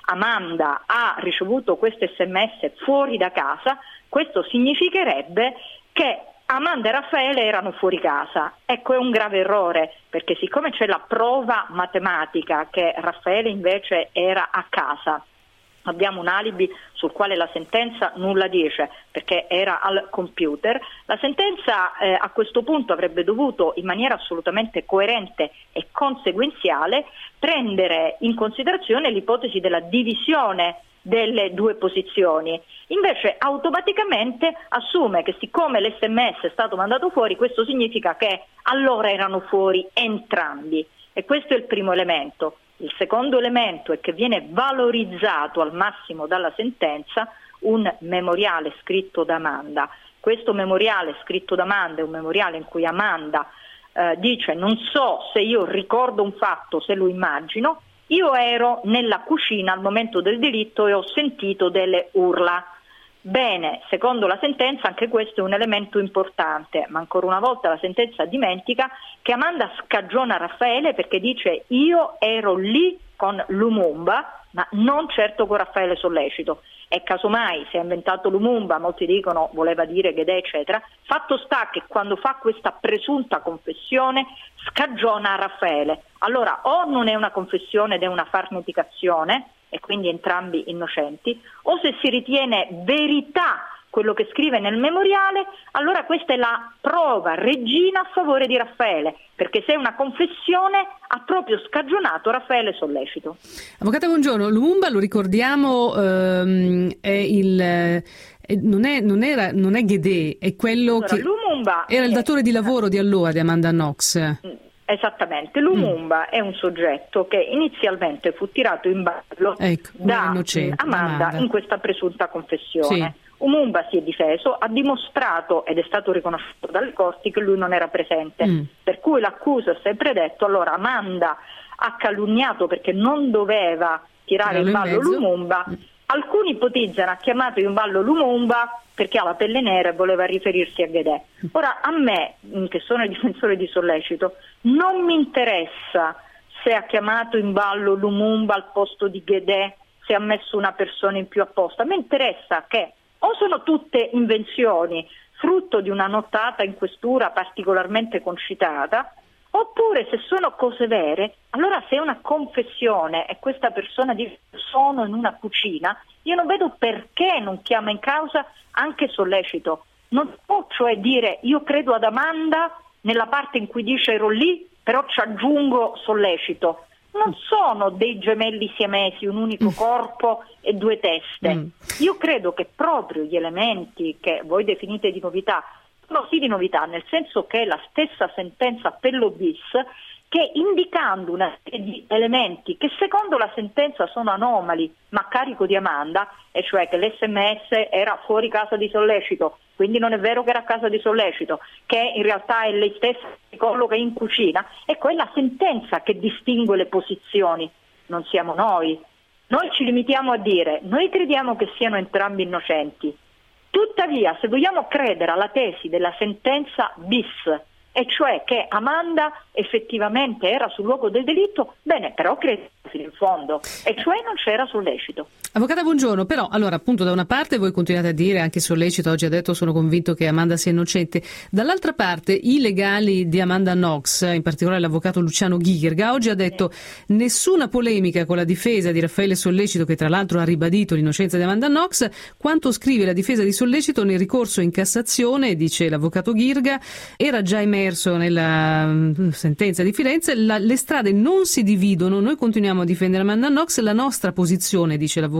Amanda ha ricevuto questo sms fuori da casa, questo significherebbe che Amanda e Raffaele erano fuori casa. Ecco, è un grave errore, perché siccome c'è la prova matematica che Raffaele invece era a casa, abbiamo un alibi sul quale la sentenza nulla dice, perché era al computer, la sentenza eh, a questo punto avrebbe dovuto in maniera assolutamente coerente e conseguenziale prendere in considerazione l'ipotesi della divisione delle due posizioni. Invece automaticamente assume che siccome l'esse emme esse è stato mandato fuori, questo significa che allora erano fuori entrambi, e questo è il primo elemento. Il secondo elemento è che viene valorizzato al massimo dalla sentenza un memoriale scritto da Amanda. Questo memoriale scritto da Amanda è un memoriale in cui Amanda eh, dice: non so se io ricordo un fatto, se lo immagino, io ero nella cucina al momento del delitto e ho sentito delle urla. Bene, secondo la sentenza anche questo è un elemento importante, ma ancora una volta la sentenza dimentica che Amanda scagiona Raffaele perché dice: io ero lì con Lumumba, ma non certo con Raffaele Sollecito. E casomai si è inventato Lumumba, molti dicono voleva dire Ghedè, eccetera. Fatto sta che quando fa questa presunta confessione scagiona Raffaele. Allora o non è una confessione ed è una farneticazione, e quindi entrambi innocenti, o se si ritiene verità quello che scrive nel memoriale, allora questa è la prova regina a favore di Raffaele, perché se è una confessione ha proprio scagionato Raffaele Sollecito. Avvocata, buongiorno. Lumumba, lo ricordiamo, ehm, è il... Eh, non, è, non, era, non è Ghedè, è quello allora, che Lumumba era il è... datore di lavoro di allora di Amanda Knox. Esattamente, Lumumba mm. è un soggetto che inizialmente fu tirato in ballo ecco, da Amanda, Amanda in questa presunta confessione. Sì. Lumumba si è difeso, ha dimostrato ed è stato riconosciuto dalle corti che lui non era presente, mm. per cui l'accusa ha sempre detto: allora Amanda ha calunniato perché non doveva tirare in ballo in Lumumba. Mm. Alcuni ipotizzano ha chiamato in ballo Lumumba perché ha la pelle nera e voleva riferirsi a Ghedè. Ora, a me, che sono il difensore di Sollecito, non mi interessa se ha chiamato in ballo Lumumba al posto di Ghedè, se ha messo una persona in più apposta. A me interessa che o sono tutte invenzioni, frutto di una nottata in questura particolarmente concitata, oppure se sono cose vere, allora se è una confessione e questa persona dice sono in una cucina, io non vedo perché non chiama in causa anche Sollecito. Non può cioè dire io credo ad Amanda nella parte in cui dice ero lì, però ci aggiungo Sollecito. Non sono dei gemelli siamesi, un unico corpo e due teste. Mm. Io credo che proprio gli elementi che voi definite di novità sono sì di novità, nel senso che la stessa sentenza appello bis, che indicando una serie di elementi che secondo la sentenza sono anomali ma a carico di Amanda, e cioè che l'esse emme esse era fuori casa di Sollecito, quindi non è vero che era a casa di Sollecito, che in realtà è lei stessa che si colloca in cucina, e quella sentenza che distingue le posizioni, non siamo noi. Noi ci limitiamo a dire, noi crediamo che siano entrambi innocenti, tuttavia se vogliamo credere alla tesi della sentenza bis, e cioè che Amanda effettivamente era sul luogo del delitto, bene, però credo fino in fondo, e cioè non c'era Sollecito. Avvocata, buongiorno, però allora appunto da una parte voi continuate a dire, anche Sollecito oggi ha detto sono convinto che Amanda sia innocente, dall'altra parte i legali di Amanda Knox, in particolare l'avvocato Luciano Ghirga, oggi ha detto nessuna polemica con la difesa di Raffaele Sollecito, che tra l'altro ha ribadito l'innocenza di Amanda Knox, quanto scrive la difesa di Sollecito nel ricorso in Cassazione, dice l'avvocato Ghirga, era già emerso nella sentenza di Firenze, la, le strade non si dividono, noi continuiamo a difendere Amanda Knox, la nostra posizione, dice l'avvocato,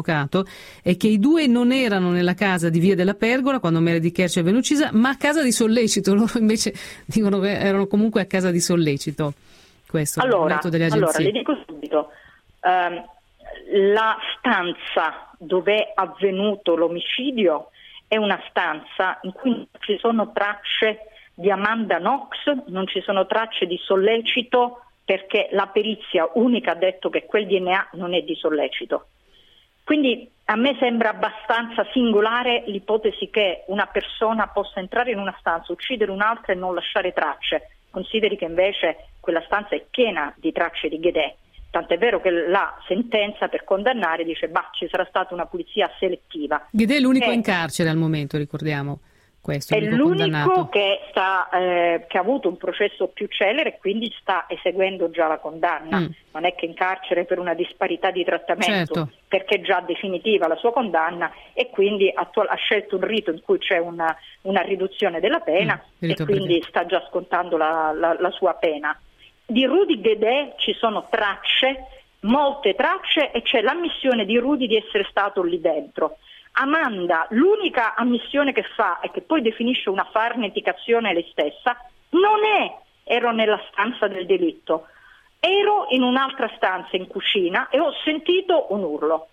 è che i due non erano nella casa di Via della Pergola quando Meredith Kercher venne uccisa, ma a casa di Sollecito. Loro invece dicono che erano comunque a casa di Sollecito. Questo allora, è delle agenzie. Allora, le dico subito, ehm, la stanza dove è avvenuto l'omicidio è una stanza in cui non ci sono tracce di Amanda Knox, non ci sono tracce di Sollecito, perché la perizia unica ha detto che quel D N A non è di Sollecito. Quindi a me sembra abbastanza singolare l'ipotesi che una persona possa entrare in una stanza, uccidere un'altra e non lasciare tracce. Consideri che invece quella stanza è piena di tracce di Ghedè. tant'è vero che la sentenza per condannare dice bah, ci sarà stata una pulizia selettiva. Ghedè è l'unico è, in carcere al momento, ricordiamo. Questo, è l'unico che, sta, eh, che ha avuto un processo più celere e quindi sta eseguendo già la condanna. Mm. Non è che in carcere per una disparità di trattamento, certo. perché è già definitiva la sua condanna e quindi attual- ha scelto un rito in cui c'è una, una riduzione della pena mm, e quindi perché. sta già scontando la, la, la sua pena. Di Rudy Ghedè ci sono tracce, molte tracce, e c'è l'ammissione di Rudy di essere stato lì dentro. Amanda, l'unica ammissione che fa e che poi definisce una farneticazione lei stessa, non è ero nella stanza del delitto, ero in un'altra stanza in cucina e ho sentito un urlo.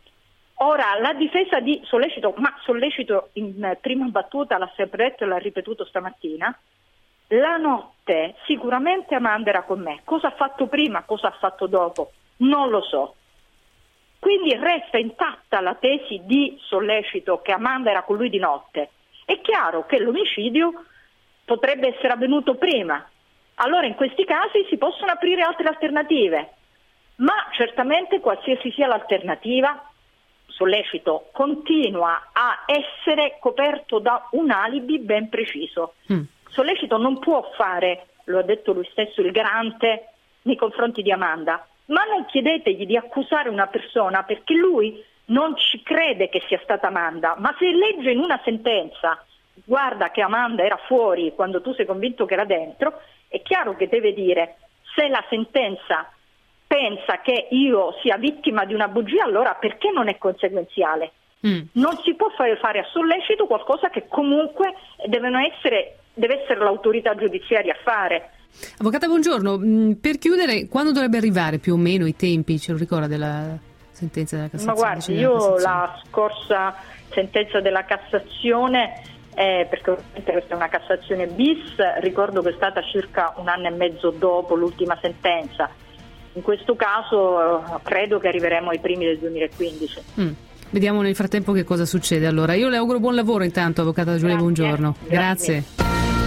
Ora, la difesa di Sollecito, ma Sollecito in prima battuta l'ha sempre detto e l'ha ripetuto stamattina, la notte sicuramente Amanda era con me. Cosa ha fatto prima, cosa ha fatto dopo? Non lo so. Quindi resta intatta la tesi di Sollecito che Amanda era con lui di notte. È chiaro che l'omicidio potrebbe essere avvenuto prima. Allora in questi casi si possono aprire altre alternative, ma certamente qualsiasi sia l'alternativa, Sollecito continua a essere coperto da un alibi ben preciso. Mm. Sollecito non può fare, lo ha detto lui stesso, il garante nei confronti di Amanda, ma non chiedetegli di accusare una persona perché lui non ci crede che sia stata Amanda, ma se legge in una sentenza guarda che Amanda era fuori quando tu sei convinto che era dentro, è chiaro che deve dire se la sentenza pensa che io sia vittima di una bugia, allora perché non è conseguenziale? Mm. Non si può fare, fare a Sollecito qualcosa che comunque devono essere, deve essere l'autorità giudiziaria a fare. Avvocata, buongiorno. Per chiudere, quando dovrebbe arrivare più o meno i tempi, ce lo ricorda, della sentenza della Cassazione? Ma guardi, io Cassazione. La scorsa sentenza della Cassazione, eh, perché ovviamente questa è una Cassazione bis, ricordo che è stata circa un anno e mezzo dopo l'ultima sentenza. In questo caso eh, credo che arriveremo ai primi del duemilaquindici. Mm. Vediamo nel frattempo che cosa succede. Allora, io le auguro buon lavoro intanto, avvocata Giulia, buongiorno. Grazie. Grazie.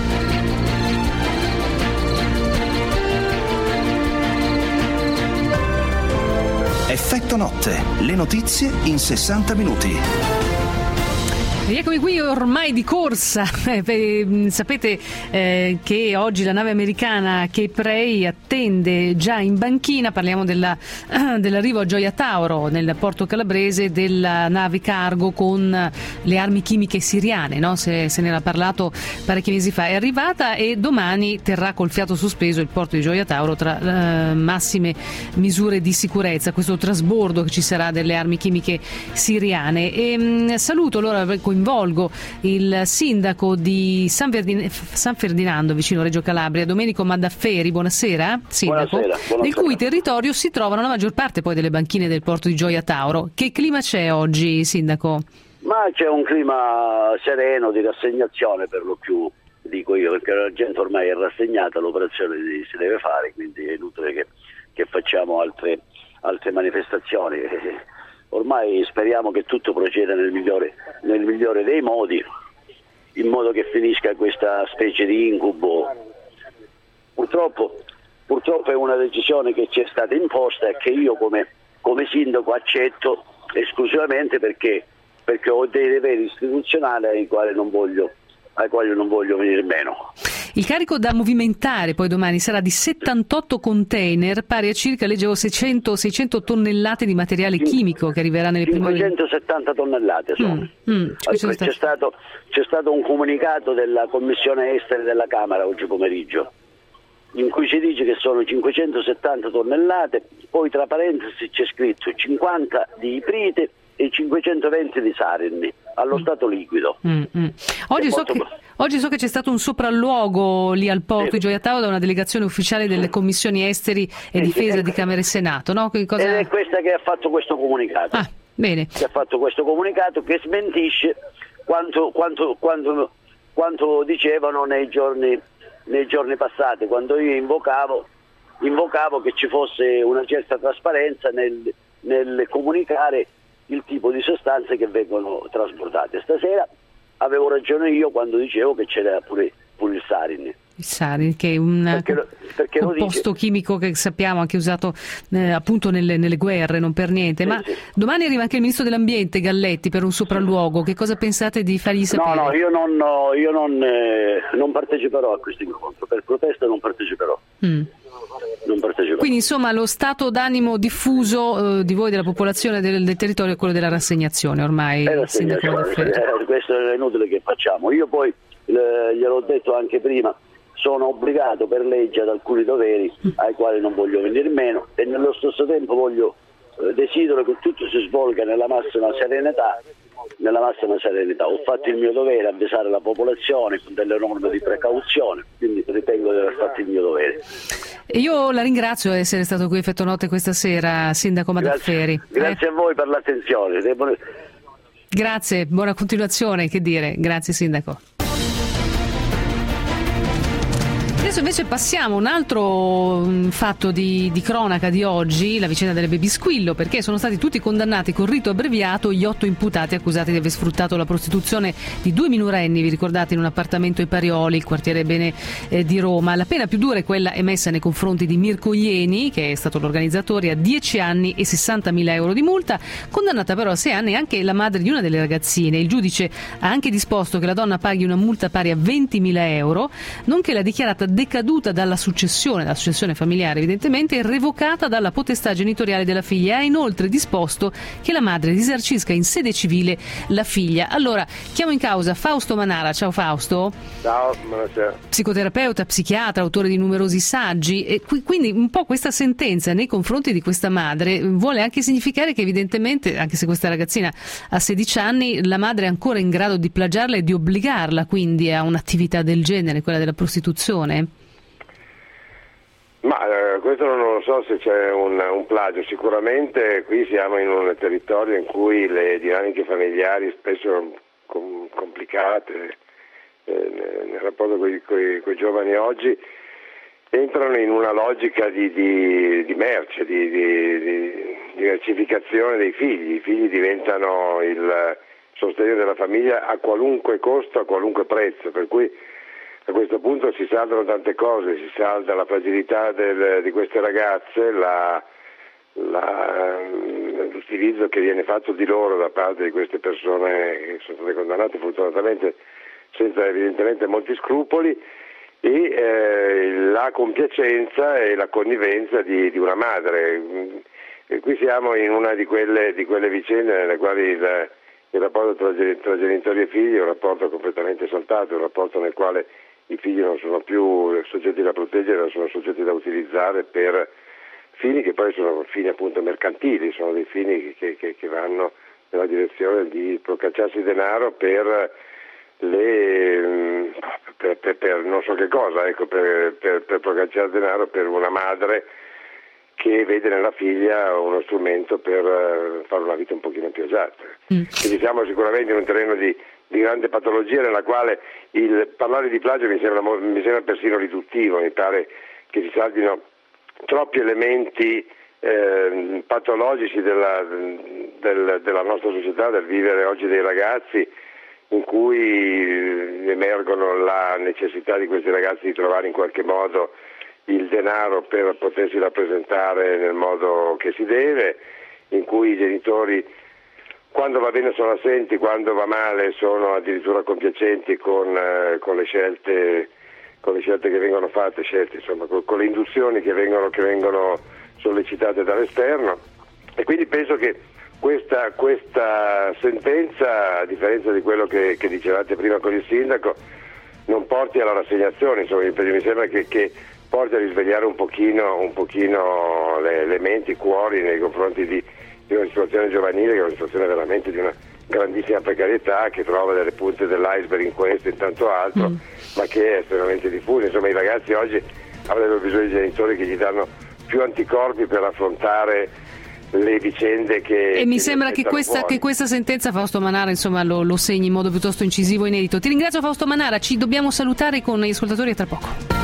Effetto notte, le notizie in sessanta minuti. Eccomi qui ormai di corsa. Eh, sapete eh, che oggi la nave americana Cape Ray attende già in banchina, parliamo della, eh, dell'arrivo a Gioia Tauro nel porto calabrese della nave cargo con le armi chimiche siriane, no? se, se ne era parlato parecchi mesi fa. È arrivata e domani terrà col fiato sospeso il porto di Gioia Tauro tra eh, massime misure di sicurezza, questo trasbordo che ci sarà delle armi chimiche siriane. E, mh, saluto allora coinvolgo il sindaco di San, Verdin- San Ferdinando vicino Reggio Calabria, Domenico Madafferi. Buonasera, sindaco. Buonasera, buonasera. Nel cui territorio si trovano la maggior parte poi delle banchine del porto di Gioia Tauro. Che clima c'è oggi, sindaco? Ma c'è un clima sereno, di rassegnazione per lo più, dico io, perché la gente ormai è rassegnata, l'operazione si deve fare, quindi è inutile che, che facciamo altre, altre manifestazioni. Ormai speriamo che tutto proceda nel migliore, nel migliore dei modi, in modo che finisca questa specie di incubo. Purtroppo, purtroppo è una decisione che ci è stata imposta e che io come, come sindaco accetto esclusivamente perché, perché ho dei doveri istituzionali ai quali non voglio, ai quali non voglio venire meno. Il carico da movimentare poi domani sarà di settantotto container pari a circa, leggevo, seicento, seicento tonnellate di materiale chimico che arriverà nelle prime ore. cinquecentosettanta tonnellate sono. Mm, mm, c'è, c'è, stato, c'è stato un comunicato della Commissione Esteri della Camera oggi pomeriggio in cui si dice che sono cinquecentosettanta tonnellate, poi tra parentesi c'è scritto cinquanta di iprite e cinquecentoventi di sarin allo mm. stato liquido. Mm, mm. Oggi, so che, oggi so che c'è stato un sopralluogo lì al porto sì. di Gioia Tauro da una delegazione ufficiale delle commissioni esteri e difesa di Camera e Senato, no? Che cosa... Ed è questa che ha fatto questo comunicato. Ah, bene. Che ha fatto questo comunicato che smentisce quanto, quanto, quanto, quanto dicevano nei giorni, nei giorni passati, quando io invocavo, invocavo che ci fosse una certa trasparenza nel, nel comunicare il tipo di sostanze che vengono trasportate. Stasera avevo ragione io quando dicevo che c'era pure, pure il sarin. il Sarin, che è un perché, perché composto dice... chimico che sappiamo anche usato eh, appunto nelle, nelle guerre, non per niente. Sì, Ma sì. domani arriva anche il ministro dell'ambiente Galletti per un sopralluogo. Che cosa pensate di fargli sapere? No, no, io non, io non, eh, non parteciperò a questo incontro, per protesta non parteciperò. Mm. Non parteciperò. Quindi insomma lo stato d'animo diffuso eh, di voi, della popolazione del, del territorio, è quello della rassegnazione ormai. È rassegnazione, eh, questo è inutile che facciamo. Io poi eh, gliel'ho detto anche prima, sono obbligato per legge ad alcuni doveri ai quali non voglio venire meno, e nello stesso tempo voglio eh, desidero che tutto si svolga nella massima serenità, nella massima serenità. Ho fatto il mio dovere, avvisare la popolazione con delle norme di precauzione, quindi ritengo di aver fatto il mio dovere. Io la ringrazio di essere stato qui a Effetto Notte questa sera, Sindaco Madafferi. Grazie, grazie eh? a voi per l'attenzione. Devo... Grazie, buona continuazione, che dire. Grazie Sindaco. Adesso invece passiamo a un altro mh, fatto di, di cronaca di oggi, la vicenda delle Baby Squillo, perché sono stati tutti condannati con rito abbreviato gli otto imputati accusati di aver sfruttato la prostituzione di due minorenni, vi ricordate, in un appartamento ai Parioli, il quartiere Bene eh, di Roma. La pena più dura è quella emessa nei confronti di Mirko Ieni, che è stato l'organizzatore, a dieci anni e sessantamila euro di multa, condannata però a sei anni anche la madre di una delle ragazzine. Il giudice ha anche disposto che la donna paghi una multa pari a ventimila euro, nonché la dichiarata decaduta dalla successione, dalla successione familiare evidentemente, e revocata dalla potestà genitoriale della figlia, e ha inoltre disposto che la madre risarcisca in sede civile la figlia. Allora, chiamo in causa Fausto Manara. Ciao Fausto. Ciao, buonasera. Psicoterapeuta, psichiatra, autore di numerosi saggi, e qui, quindi un po' questa sentenza nei confronti di questa madre vuole anche significare che evidentemente, anche se questa ragazzina ha sedici anni, la madre è ancora in grado di plagiarla e di obbligarla quindi a un'attività del genere, quella della prostituzione? Ma eh, questo non lo so se c'è un, un plagio. Sicuramente qui siamo in un territorio in cui le dinamiche familiari, spesso com- complicate eh, nel rapporto con i giovani oggi, entrano in una logica di, di, di merce, di, di, di diversificazione dei figli. I figli diventano il sostegno della famiglia a qualunque costo, a qualunque prezzo, per cui a questo punto si saldano tante cose, si salda la fragilità del, di queste ragazze, la, la, l'utilizzo che viene fatto di loro da parte di queste persone che sono state condannate fortunatamente senza evidentemente molti scrupoli, e eh, la compiacenza e la connivenza di, di una madre. E qui siamo in una di quelle, di quelle vicende nelle quali il, il rapporto tra, tra genitori e figli è un rapporto completamente saltato, un rapporto nel quale i figli non sono più soggetti da proteggere, non sono soggetti da utilizzare per fini che poi sono fini appunto mercantili, sono dei fini che, che, che vanno nella direzione di procacciarsi denaro per le per, per, per non so che cosa, ecco, per, per, per procacciare denaro per una madre che vede nella figlia uno strumento per fare una vita un pochino più agiata. Mm. Quindi siamo sicuramente in un terreno di di grande patologia nella quale il parlare di plagio mi sembra, mi sembra persino riduttivo, mi pare che si saldino troppi elementi eh, patologici della, del, della nostra società, del vivere oggi dei ragazzi, in cui emergono la necessità di questi ragazzi di trovare in qualche modo il denaro per potersi rappresentare nel modo che si deve, in cui i genitori quando va bene sono assenti, quando va male sono addirittura compiacenti con, eh, con le scelte con le scelte che vengono fatte, scelte, insomma, con, con le induzioni che vengono, che vengono sollecitate dall'esterno. E quindi penso che questa, questa sentenza, a differenza di quello che, che dicevate prima con il sindaco, non porti alla rassegnazione, insomma, mi sembra che, che porti a risvegliare un pochino, un pochino le, le menti, i cuori nei confronti di di una situazione giovanile che è una situazione veramente di una grandissima precarietà, che trova delle punte dell'iceberg in questo e in tanto altro, mm. ma che è estremamente diffusa. Insomma, i ragazzi oggi avrebbero bisogno di genitori che gli danno più anticorpi per affrontare le vicende che... E mi che sembra che questa, che questa sentenza, Fausto Manara, insomma, lo, lo segni in modo piuttosto incisivo e inedito. Ti ringrazio Fausto Manara, ci dobbiamo salutare con gli ascoltatori a tra poco.